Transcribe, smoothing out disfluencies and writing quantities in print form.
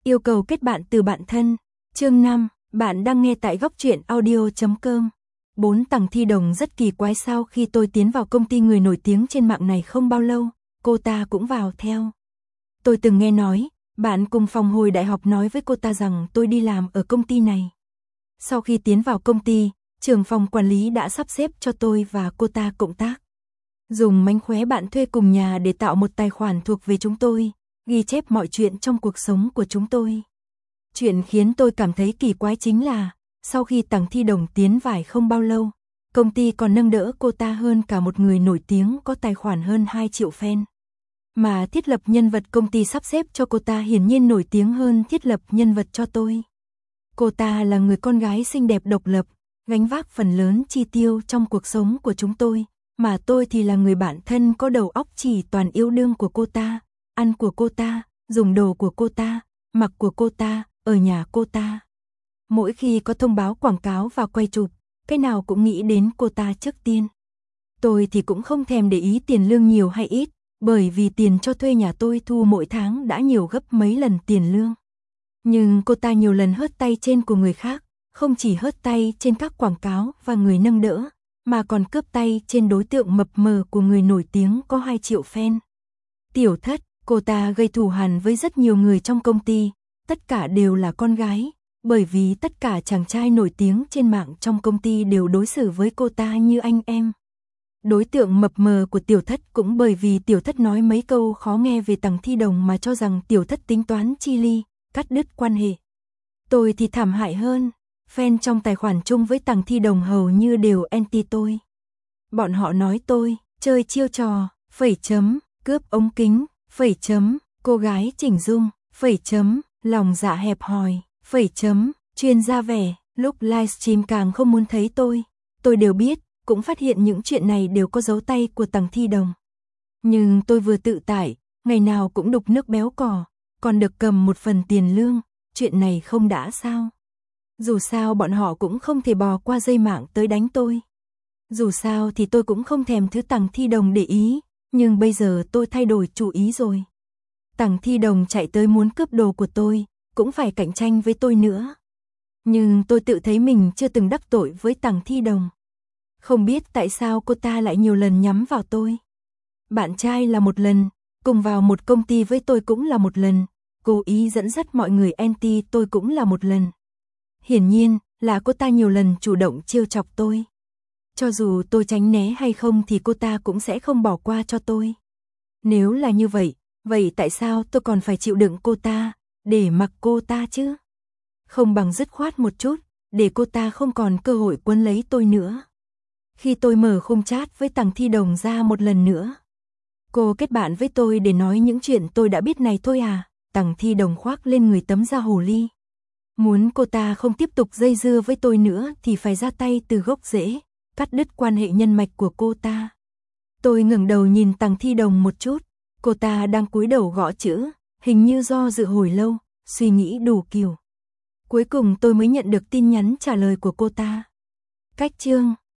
Yêu cầu kết bạn từ bạn thân. Chương 5, bạn đang nghe tại góc truyện audio.com. 4 Tằng Thi Đồng rất kỳ quái, sau khi tôi tiến vào công ty người nổi tiếng trên mạng này không bao lâu, cô ta cũng vào theo. Tôi từng nghe nói, bạn cùng phòng hồi đại học nói với cô ta rằng tôi đi làm ở công ty này. Sau khi tiến vào công ty, trưởng phòng quản lý đã sắp xếp cho tôi và cô ta cộng tác. Dùng mánh khóe bạn thuê cùng nhà để tạo một tài khoản thuộc về chúng tôi, ghi chép mọi chuyện trong cuộc sống của chúng tôi. Chuyện khiến tôi cảm thấy kỳ quái chính là, sau khi Tằng Thi Đồng tiến vào không bao lâu, công ty còn nâng đỡ cô ta hơn cả một người nổi tiếng có tài khoản hơn 2 triệu fan. Mà thiết lập nhân vật công ty sắp xếp cho cô ta hiển nhiên nổi tiếng hơn thiết lập nhân vật cho tôi. Cô ta là người con gái xinh đẹp độc lập, gánh vác phần lớn chi tiêu trong cuộc sống của chúng tôi, mà tôi thì là người bạn thân có đầu óc chỉ toàn yêu đương của cô ta, ăn của cô ta, dùng đồ của cô ta, mặc của cô ta, ở nhà cô ta. Mỗi khi có thông báo quảng cáo và quay chụp, cái nào cũng nghĩ đến cô ta trước tiên. Tôi thì cũng không thèm để ý tiền lương nhiều hay ít, bởi vì tiền cho thuê nhà tôi thu mỗi tháng đã nhiều gấp mấy lần tiền lương. Nhưng cô ta nhiều lần hớt tay trên của người khác, không chỉ hớt tay trên các quảng cáo và người nâng đỡ, mà còn cướp tay trên đối tượng mập mờ của người nổi tiếng có 2 triệu fan. Tiểu Thất, cô ta gây thù hằn với rất nhiều người trong công ty, tất cả đều là con gái, bởi vì tất cả chàng trai nổi tiếng trên mạng trong công ty đều đối xử với cô ta như anh em. Đối tượng mập mờ của Tiểu Thất cũng bởi vì Tiểu Thất nói mấy câu khó nghe về Tằng Thi Đồng mà cho rằng Tiểu Thất tính toán chi ly, cắt đứt quan hệ. Tôi thì thảm hại hơn, fan trong tài khoản chung với Tằng Thi Đồng hầu như đều anti tôi. Bọn họ nói tôi, chơi chiêu trò, phẩy chấm, cướp ống kính, phẩy chấm, cô gái chỉnh dung, phẩy chấm, lòng dạ hẹp hòi, phẩy chấm, chuyên gia vẻ, lúc livestream càng không muốn thấy tôi đều biết, cũng phát hiện những chuyện này đều có dấu tay của Tằng Thi Đồng. Nhưng tôi vừa tự tại, ngày nào cũng đục nước béo cò, còn được cầm một phần tiền lương, chuyện này không đã sao? Dù sao bọn họ cũng không thể bò qua dây mạng tới đánh tôi. Dù sao thì tôi cũng không thèm thứ Tằng Thi Đồng để ý, nhưng bây giờ tôi thay đổi chủ ý rồi. Tằng Thi Đồng chạy tới muốn cướp đồ của tôi, cũng phải cạnh tranh với tôi nữa. Nhưng tôi tự thấy mình chưa từng đắc tội với Tằng Thi Đồng. Không biết tại sao cô ta lại nhiều lần nhắm vào tôi. Bạn trai là một lần, cùng vào một công ty với tôi cũng là một lần, cố ý dẫn dắt mọi người anti tôi cũng là một lần. Hiển nhiên là cô ta nhiều lần chủ động trêu chọc tôi. Cho dù tôi tránh né hay không thì cô ta cũng sẽ không bỏ qua cho tôi. Nếu là như vậy, vậy tại sao tôi còn phải chịu đựng cô ta, để mặc cô ta chứ? Không bằng dứt khoát một chút, để cô ta không còn cơ hội quấn lấy tôi nữa. Khi tôi mở khung chat với Tằng Thi Đồng ra một lần nữa. Cô kết bạn với tôi để nói những chuyện tôi đã biết này thôi à? Tằng Thi Đồng khoác lên người tấm da hồ ly. Muốn cô ta không tiếp tục dây dưa với tôi nữa thì phải ra tay từ gốc rễ, cắt đứt quan hệ nhân mạch của cô ta. Tôi ngẩng đầu nhìn Tằng Thi Đồng một chút, cô ta đang cúi đầu gõ chữ, hình như do dự hồi lâu, suy nghĩ đủ kiểu. Cuối cùng tôi mới nhận được tin nhắn trả lời của cô ta. Cách chương